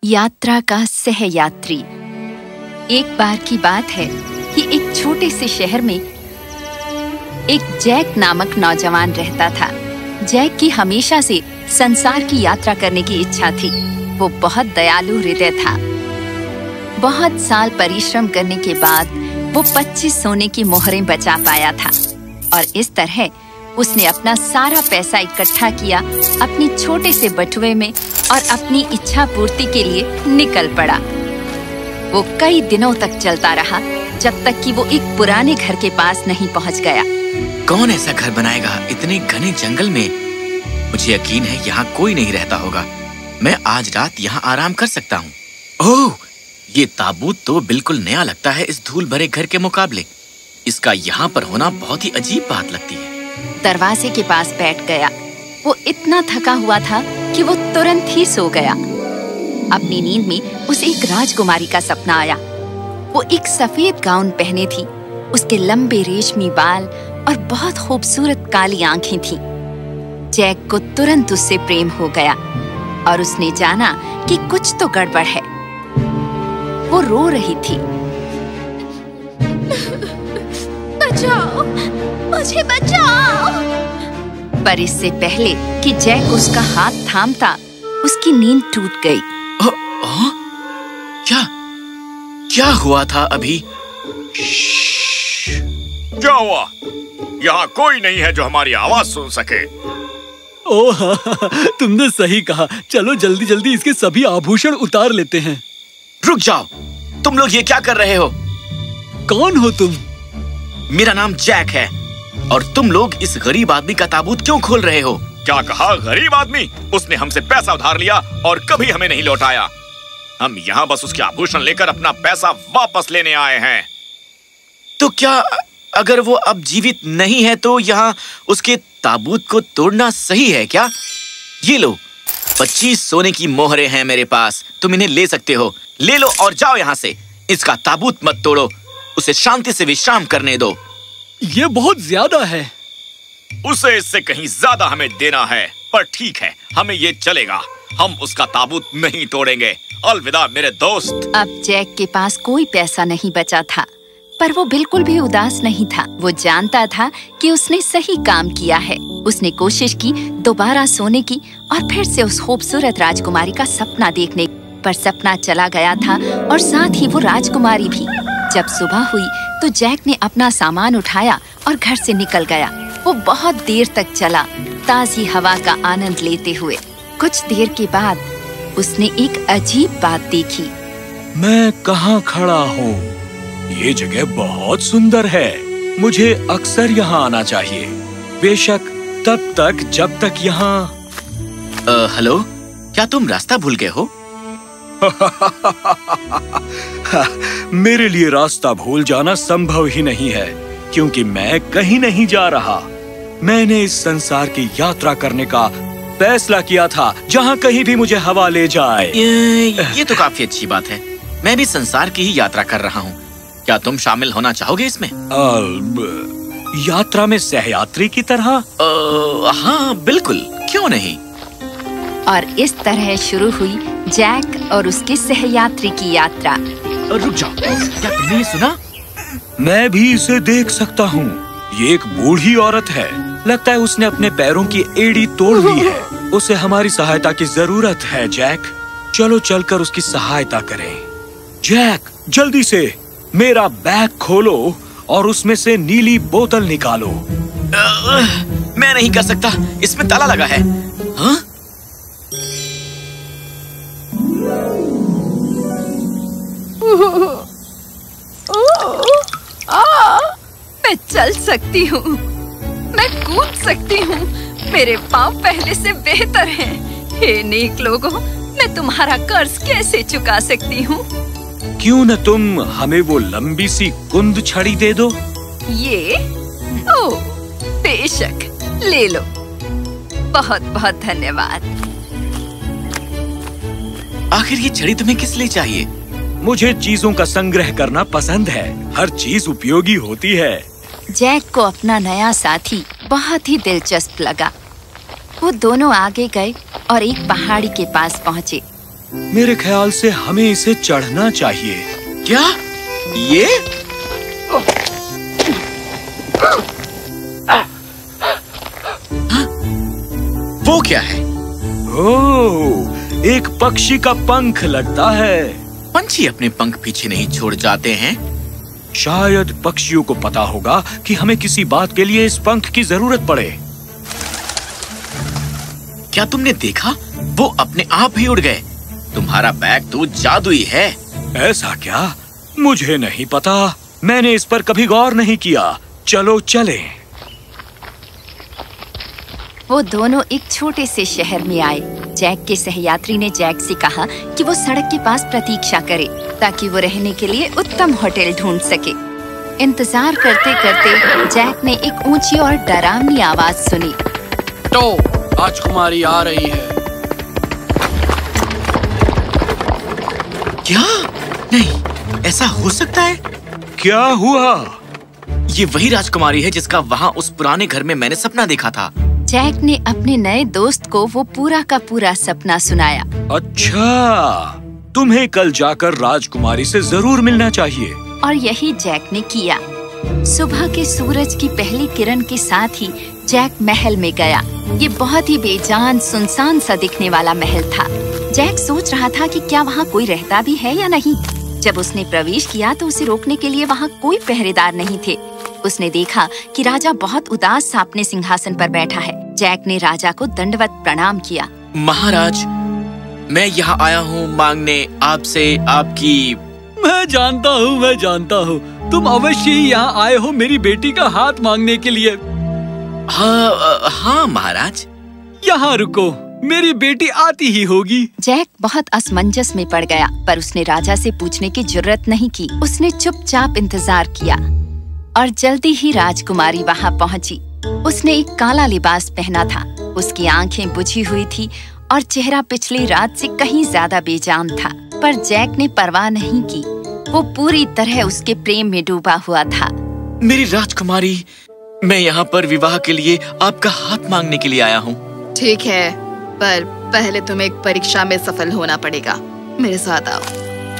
यात्रा का सहयात्री। एक बार की बात है कि एक छोटे से शहर में एक जैक नामक नौजवान रहता था। जैक की हमेशा से संसार की यात्रा करने की इच्छा थी। वो बहुत दयालु हृदय था। बहुत साल परिश्रम करने के बाद वो 25 सोने की मोहरें बचा पाया था और इस तरह उसने अपना सारा पैसा इकट्ठा किया अपनी छोटे से बटुए में और अपनी इच्छा पूर्ति के लिए निकल पड़ा। वो कई दिनों तक चलता रहा जब तक कि वो एक पुराने घर के पास नहीं पहुंच गया। कौन ऐसा घर बनाएगा इतने घने जंगल में? मुझे यकीन है यहाँ कोई नहीं रहता होगा। मैं आज रात यहाँ आराम कर सकता हूँ। ओह, ये ताबूत तो बिल्कुल नया लगता है इस धूल भरे घर के मुकाबले। इसका यहाँ पर होना बहुत ही अजीब बात लगती है। दरवाजे के पास बैठ गया। वो इतना थका हुआ था कि वो तुरंत ही सो गया। अपनी नींद में उसे एक राजकुमारी का सपना आया। वो एक सफेद गाउन पहने थी। उसके लंबे रेशमी बाल और बहुत खूबसूरत काली आंखें थीं। जैक को तुरंत उससे प्रेम हो गया और उसने जाना कि कुछ तो गड़बड़ है। वो रो रही थी। बचाओ, मुझे बचाओ। पर इससे पहले कि जैक उसका हाथ थामता, उसकी नींद टूट गई। क्या हुआ था अभी? क्या हुआ? यहाँ कोई नहीं है जो हमारी आवाज सुन सके। ओह हाँ, तुमने सही कहा। चलो जल्दी जल्दी इसके सभी आभूषण उतार लेते हैं। रुक जाओ, तुम लोग ये क्या कर रहे हो? कौन हो तुम? मेरा नाम जैक है और तुम लोग इस गरीब आदमी का ताबूत क्यों खोल रहे हो? क्या कहा? गरीब आदमी? उसने हमसे पैसा उधार लिया और कभी हमें नहीं लौटाया। हम यहाँ बस उसके आभूषण लेकर अपना पैसा वापस लेने आए हैं। तो क्या अगर वो अब जीवित नहीं है तो यहाँ उसके ताबूत को तोड़ना सही है क्या? ये लो, 25 सोने की मोहरें हैं मेरे पास। तुम इन्हें ले सकते हो। ले लो और जाओ यहाँ से। इसका ताबूत मत तोड़ो। उसे शांति से विश्राम करने दो। ये बहुत ज्यादा है। उसे इससे कहीं ज्यादा हमें देना है, पर ठीक है, हमें ये चलेगा। हम उसका ताबूत नहीं तोड़ेंगे। अलविदा मेरे दोस्त। अब जैक के पास कोई पैसा नहीं बचा था, पर वो बिल्कुल भी उदास नहीं था। वो जानता था कि उसने सही काम किया है। उसने कोशिश की दोबारा सोने की और फिर से उस खूबसूरत राजकुमारी का सपना देखने, पर सपना चला गया था और साथ ही वो राजकुमारी भी। जब सुबह हुई तो जैक ने अपना सामान उठाया और घर से निकल गया। वो बहुत देर तक चला, ताजी हवा का आनंद लेते हुए। कुछ देर के बाद उसने एक अजीब बात देखी। मैं कहाँ खड़ा हूँ? ये जगह बहुत सुंदर है। मुझे अक्सर यहाँ आना चाहिए, बेशक तब तक जब तक यहाँ। हेलो, क्या तुम रास्ता भूल गए हो? मेरे लिए रास्ता भूल जाना संभव ही नहीं है, क्योंकि मैं कहीं नहीं जा रहा। मैंने इस संसार की यात्रा करने का फैसला किया था, जहाँ कहीं भी मुझे हवा ले जाए। ये तो काफी अच्छी बात है। मैं भी संसार की ही यात्रा कर रहा हूँ। क्या तुम शामिल होना चाहोगे इसमें? यात्रा में सहयात्री की तरह? हाँ बिल्कुल, क्यों नहीं। और इस तरह शुरू हुई जैक और उसके सहयात्री की यात्रा। रुक जाओ, क्या तुमने ये सुना? मैं भी इसे देख सकता हूँ। ये एक बूढ़ी औरत है। लगता है उसने अपने पैरों की एड़ी तोड़ ली है। उसे हमारी सहायता की जरूरत है जैक। चलो चलकर उसकी सहायता करें। जैक, जल्दी से मेरा बैग खोलो और उसमें से नीली बोतल निकालो। मैं नहीं कर सकता, इसमें ताला लगा है। हाँ? मैं चल सकती हूँ, मैं कूद सकती हूँ। मेरे पाँव पहले से बेहतर हैं। हे नेक लोगों, मैं तुम्हारा कर्ज कैसे चुका सकती हूँ? क्यों न तुम हमें वो लंबी सी कुंद छड़ी दे दो? ये? ओह, बेशक, ले लो। बहुत बहुत धन्यवाद। आखिर ये छड़ी तुम्हें किस लिए चाहिए? मुझे चीजों का संग्रह करना पसंद है। हर चीज उपयोगी होती है। जैक को अपना नया साथी बहुत ही दिलचस्प लगा। वो दोनों आगे गए और एक पहाड़ी के पास पहुँचे। मेरे ख्याल से हमें इसे चढ़ना चाहिए। क्या ये? हाँ? वो क्या है? ओह, एक पक्षी का पंख लगता है। पंछी अपने पंख पीछे नहीं छोड़ जाते हैं। शायद पक्षियों को पता होगा कि हमें किसी बात के लिए इस पंख की जरूरत पड़े। क्या तुमने देखा? वो अपने आप ही उड़ गए। तुम्हारा बैग तो जादुई है। ऐसा क्या? मुझे नहीं पता, मैंने इस पर कभी गौर नहीं किया। चलो चलें। वो दोनों एक छोटे से शहर में आए। जैक के सहयात्री ने जैक से कहा कि वो सड़क के पास प्रतीक्षा करे ताकि वो रहने के लिए उत्तम होटल ढूंढ सके। इंतजार करते करते जैक ने एक ऊंची और डरावनी आवाज सुनी। तो राजकुमारी आ रही है। क्या? नहीं, ऐसा हो सकता है? क्या हुआ? ये वही राजकुमारी है जिसका वहाँ उस पुराने घर में मैंने सपना देखा था। जैक ने अपने नए दोस्त को वो पूरा का पूरा सपना सुनाया। अच्छा, तुम्हें कल जाकर राजकुमारी से जरूर मिलना चाहिए। और यही जैक ने किया। सुबह के सूरज की पहली किरण के साथ ही जैक महल में गया। ये बहुत ही बेजान सुनसान सा दिखने वाला महल था। जैक सोच रहा था कि क्या वहाँ कोई रहता भी है या नहीं। जब उसने प्रवेश किया तो उसे रोकने के लिए वहाँ कोई पहरेदार नहीं थे। उसने देखा कि राजा बहुत उदास सा अपने सिंहासन पर बैठा है। जैक ने राजा को दंडवत प्रणाम किया। महाराज, मैं यहाँ आया हूँ मांगने आपसे आपकी। मैं जानता हूँ, तुम अवश्य ही यहाँ आए हो मेरी बेटी का हाथ मांगने के लिए। हाँ महाराज। यहाँ रुको, मेरी बेटी आती ही होगी। जैक बहुत असमंजस में पड़ गया, पर उसने राजा से पूछने की जुर्रत नहीं की। उसने चुपचाप इंतजार किया और जल्दी ही राजकुमारी वहाँ पहुँची। उसने एक काला लिबास पहना था। उसकी आंखें बुझी हुई थी और चेहरा पिछली रात से कहीं ज्यादा बेजान था। पर जैक ने परवाह नहीं की। वो पूरी तरह उसके प्रेम में डूबा हुआ था। मेरी राजकुमारी, मैं यहाँ पर विवाह के लिए आपका हाथ मांगने के लिए आया हूँ। ठीक है, पर पहले तुम्हें एक परीक्षा में सफल होना पड़ेगा। मेरे साथ आओ।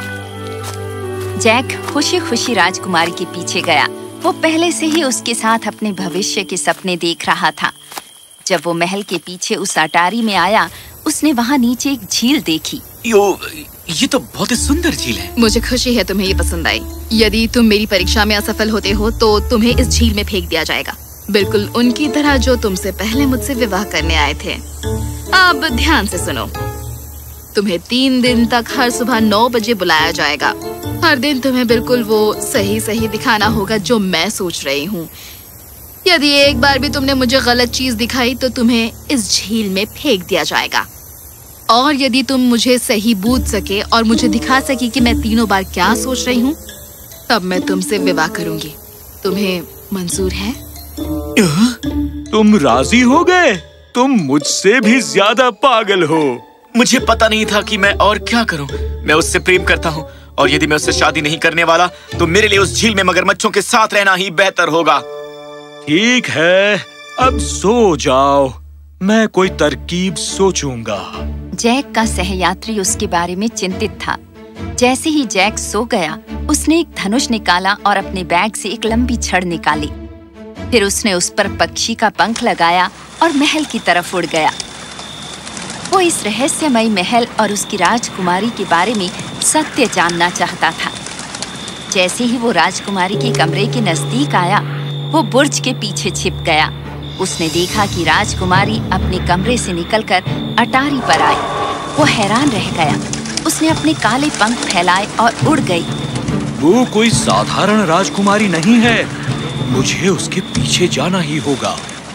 जैक खुशी खुशी राजकुमारी के पीछे गया। वो पहले से ही उसके साथ अपने भविष्य के सपने देख रहा था। जब वो महल के पीछे उस अटारी में आया, उसने वहाँ नीचे एक झील देखी। ये तो बहुत ही सुंदर झील है। मुझे खुशी है तुम्हें ये पसंद आई। यदि तुम मेरी परीक्षा में असफल होते हो तो तुम्हें इस झील में फेंक दिया जाएगा, बिल्कुल उनकी तरह जो तुमसे पहले मुझसे विवाह करने आए थे। अब ध्यान से सुनो। तुम्हें 3 दिन तक हर सुबह 9 बजे बुलाया जाएगा। हर दिन तुम्हें बिल्कुल वो सही दिखाना होगा जो मैं सोच रही हूँ। यदि एक बार भी तुमने मुझे गलत चीज दिखाई तो तुम्हें इस झील में फेंक दिया जाएगा। और यदि तुम मुझे सही बूझ सके और मुझे दिखा सके कि मैं तीनों बार क्या सोच रही हूँ, तब मैं तुमसे विवाह करूंगी। तुम्हें मंजूर है? तुम राजी हो गए? तुम मुझसे भी ज्यादा पागल हो। मुझे पता नहीं था कि मैं और क्या करूं। मैं उससे प्रेम करता हूं और यदि मैं उससे शादी नहीं करने वाला तो मेरे लिए उस झील में मगरमच्छों के साथ रहना ही बेहतर होगा। ठीक है, अब सो जाओ, मैं कोई तरकीब सोचूंगा। जैक का सहयात्री उसके बारे में चिंतित था। जैसे ही जैक सो गया, उसने एक धनुष निकाला और अपने बैग से एक लंबी छड़ निकाली। फिर उसने उस पर पक्षी का पंख लगाया और महल की तरफ उड़ गया। वो इस रहस्यमयी महल और उसकी राजकुमारी के बारे में सत्य जानना चाहता था। जैसे ही वो राजकुमारी के कमरे के नजदीक आया, वो बुर्ज के पीछे छिप गया। उसने देखा कि राजकुमारी अपने कमरे से निकलकर अटारी पर आई। वो हैरान रह गया। उसने अपने काले पंख फैलाए और उड़ गई। वो कोई साधारण राजकुमारी नहीं है, मुझे उसके पीछे जाना ही होगा।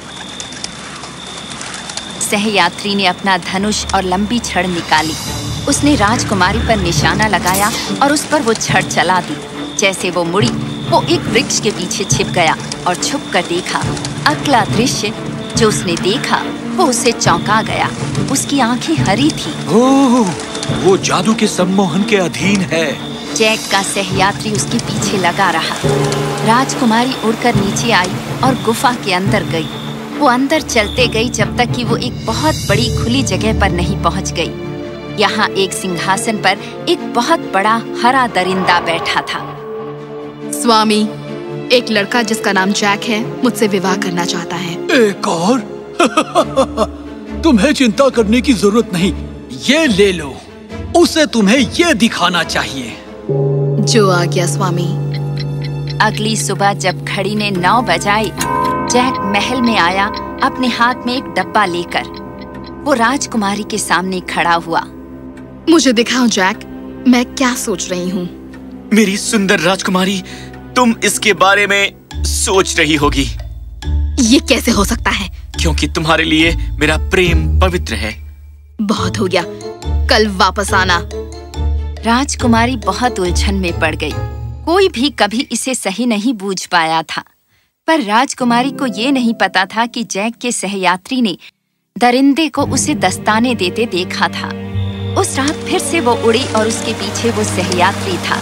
सहयात्री ने अपना धनुष और लंबी छड़ निकाली। उसने राजकुमारी पर निशाना लगाया और उस पर वो छड़ चला दी। जैसे वो मुड़ी, वो एक वृक्ष के पीछे छिप गया और छुप कर देखा। अगला दृश्य जो उसने देखा वो उसे चौंका गया। उसकी आंखें हरी थी। ओह, वो जादू के सम्मोहन के अधीन है। जैक का सहयात्री उसके पीछे लगा रहा। राजकुमारी उड़कर नीचे आई और गुफा के अंदर गई। वो अंदर चलते गई जब तक कि वो एक बहुत बड़ी खुली जगह पर नहीं पहुंच गई। यहाँ एक सिंहासन पर एक बहुत बड़ा हरा दरिंदा बैठा था। स्वामी, एक लड़का जिसका नाम जैक है मुझसे विवाह करना चाहता है। एक और? तुम्हें चिंता करने की जरूरत नहीं, ये ले लो। उसे तुम्हें ये दिखाना चाहिए। जो आ गया स्वामी। अगली सुबह जब घड़ी ने 9 बजाई, जैक महल में आया अपने हाथ में एक डब्बा लेकर। वो राजकुमारी के सामने खड़ा हुआ। मुझे दिखाओ जैक, मैं क्या सोच रही हूँ। मेरी सुंदर राजकुमारी, तुम इसके बारे में सोच रही होगी। ये कैसे हो सकता है? क्योंकि तुम्हारे लिए मेरा प्रेम पवित्र है। बहुत हो गया, कल वापस आना। राजकुमारी बहुत उलझन में पड़ गई। कोई भी कभी इसे सही नहीं बूझ पाया था, पर राजकुमारी को ये नहीं पता था कि जैक के सहयात्री ने दरिंदे को उसे दस्ताने देते देखा था। उस रात फिर से वो उड़ी और उसके पीछे वो सहयात्री था।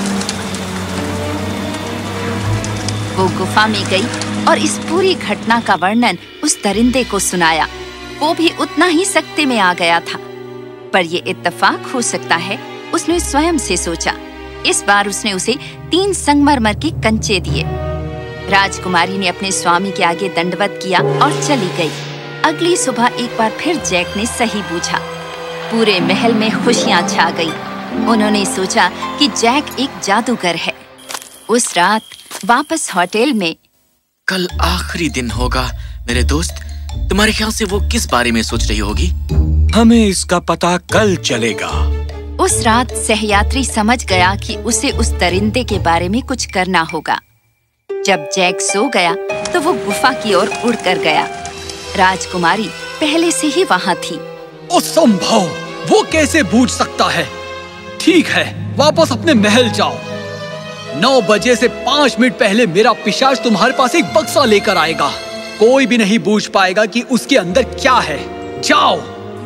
वो गुफा में गई और इस पूरी घटना का वर्णन उस दरिंदे को सुनाया। वो भी उतना ही सकते में आ गया था, पर ये इत्तेफाक हो सकता है, उसने स्वयं से सोचा। इस बार उसने उसे 3 संगमरमर के कंचे दिए। राजकुमारी ने अपने स्वामी के आगे दंडवत किया और चली गई। अगली सुबह एक बार फिर जैक ने सही पूछा। पूरे महल में खुशियां छा गई। उन्होंने सोचा कि जैक एक जादूगर है। उस रात वापस होटल में। कल आखिरी दिन होगा मेरे दोस्त। तुम्हारे ख्याल से वो किस बारे में सोच रही होगी? हमें इसका पता कल चलेगा। उस रात सहयात्री समझ गया कि उसे उस दरिंदे के बारे में कुछ करना होगा। जब जैक सो गया तो वो गुफा की ओर उड़कर गया। राजकुमारी पहले से ही वहाँ थी। असंभव! वो कैसे बूझ सकता है? ठीक है, वापस अपने महल जाओ। 9 बजे से 5 मिनट पहले मेरा पिशाच तुम्हारे पास एक बक्सा लेकर आएगा। कोई भी नहीं बूझ पाएगा कि उसके अंदर क्या है। जाओ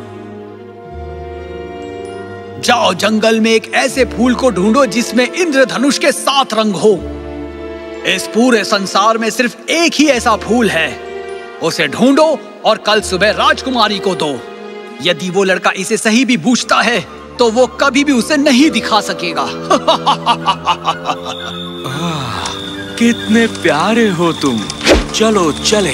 जाओ, जंगल में एक ऐसे फूल को ढूंढो जिसमें इंद्रधनुष के 7 रंग हो। इस पूरे संसार में सिर्फ एक ही ऐसा फूल है। उसे ढूंढो और कल सुबह राजकुमारी को दो। यदि वो लड़का इसे सही भी बूझता है तो वो कभी भी उसे नहीं दिखा सकेगा। कितने प्यारे हो तुम। चलो चले।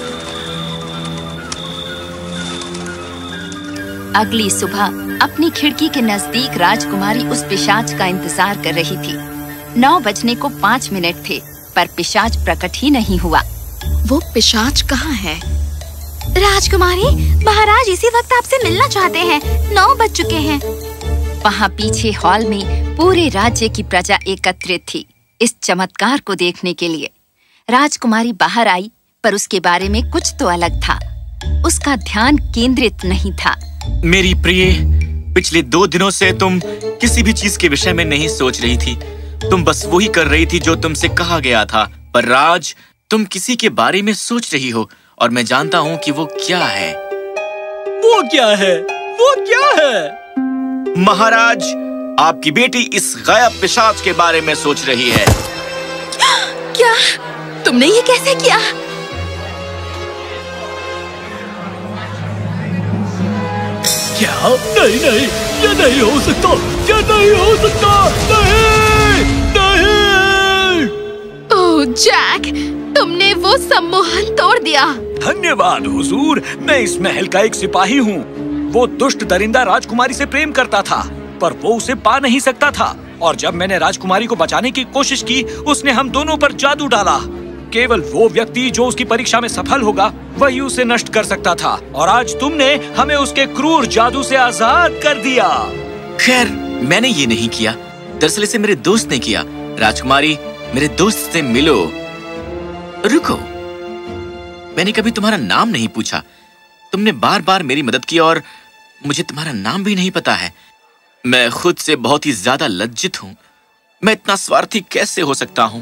अगली सुबह अपनी खिड़की के नजदीक राजकुमारी उस पिशाच का इंतजार कर रही थी। 9 बजने को 5 मिनट थे, पर पिशाच प्रकट ही नहीं हुआ। वो पिशाच कहाँ है? राजकुमारी, महाराज इसी वक्त आपसे मिलना चाहते हैं। 9 बज चुके हैं। वहाँ पीछे हॉल में पूरे राज्य की प्रजा एकत्रित थी इस चमत्कार को देखने के लिए। राजकुमारी बाहर आई, पर उसके बारे में कुछ तो अलग था। उसका ध्यान केंद्रित नहीं था। मेरी प्रिय, पिछले 2 दिनों से तुम किसी भी चीज के विषय में नहीं सोच रही थी। तुम बस वही कर रही थी जो तुमसे कहा गया था। पर राज, तुम किसी के बारे में सोच रही हो और मैं जानता हूँ कि वो क्या है। वो क्या है? वो क्या है? महाराज, आपकी बेटी इस गायब पिशाच के बारे में सोच रही है। क्या? तुमने ये कैसे किया? क्या? नहीं नहीं, ये नहीं हो सकता। ये नहीं हो सकता। नहीं नहीं। ओह जैक, तुमने वो सम्मोहन तोड़ दिया। धन्यवाद हुजूर। मैं इस महल का एक सिपाही हूँ। वो दुष्ट दरिंदा राजकुमारी से प्रेम करता था, पर वो उसे पा नहीं सकता था। और जब मैंने राजकुमारी को बचाने की कोशिश की, उसने हम दोनों पर जादू डाला। केवल वो व्यक्ति जो उसकी परीक्षा में सफल होगा, वही उसे नष्ट कर सकता था। और आज तुमने हमें उसके क्रूर जादू से आजाद कर दिया। खैर, मैंने ये नहीं किया। दरअसल इसे मेरे दोस्त ने किया। राजकुमारी, मेरे दोस्त से मिलो। रुको, मैंने कभी तुम्हारा नाम नहीं पूछा। तुमने बार बार मेरी मदद की और मुझे तुम्हारा नाम भी नहीं पता है। मैं खुद से बहुत ही ज्यादा लज्जित हूँ। मैं इतना स्वार्थी कैसे हो सकता हूँ?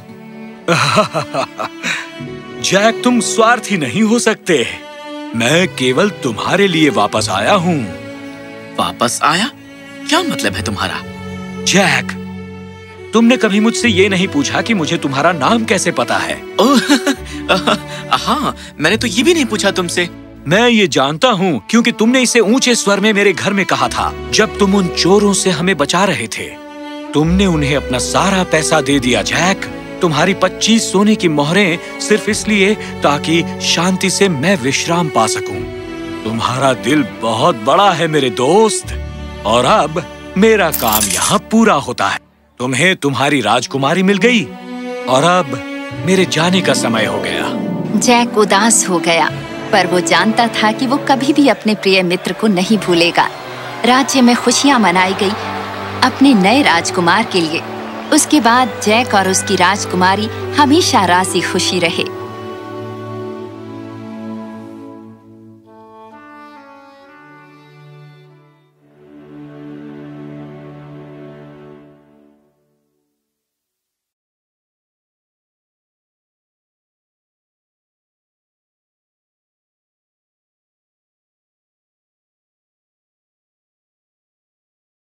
जैक, तुम स्वार्थी नहीं हो सकते। मैं केवल तुम्हारे लिए वापस आया हूँ। वापस आया? क्या मतलब है तुम्हारा? जैक, तुमने कभी मुझसे ये नहीं पूछा कि मुझे तुम्हारा नाम कैसे पता है। ओह, हाँ, मैंने तो ये भी नहीं पूछा तुमसे। मैं ये जानता हूँ क्योंकि तुमने इसे ऊंचे स्वर में मेरे घर में कहा था जब तुम उन चोरों से हमें बचा रहे थे। तुमने उन्हें अपना सारा पैसा दे दिया जैक। तुम्हारी 25 सोने की मोहरें सिर्फ इसलिए ताकि शांति से मैं विश्राम पा सकूं। तुम्हारा दिल बहुत बड़ा है मेरे दोस्त, और अब मेरा काम यहाँ पूरा होता है। तुम्हें तुम्हारी राजकुमारी मिल गई और अब मेरे जाने का समय हो गया। जैक उदास हो गया, पर वो जानता था कि वो कभी भी अपने प्रिय मित्र को नहीं भूलेगा। राज्य में खुशियां मनाई गई अपने नए राजकुमार के लिए। उसके बाद जैक और उसकी राजकुमारी हमेशा राजी खुशी रहे।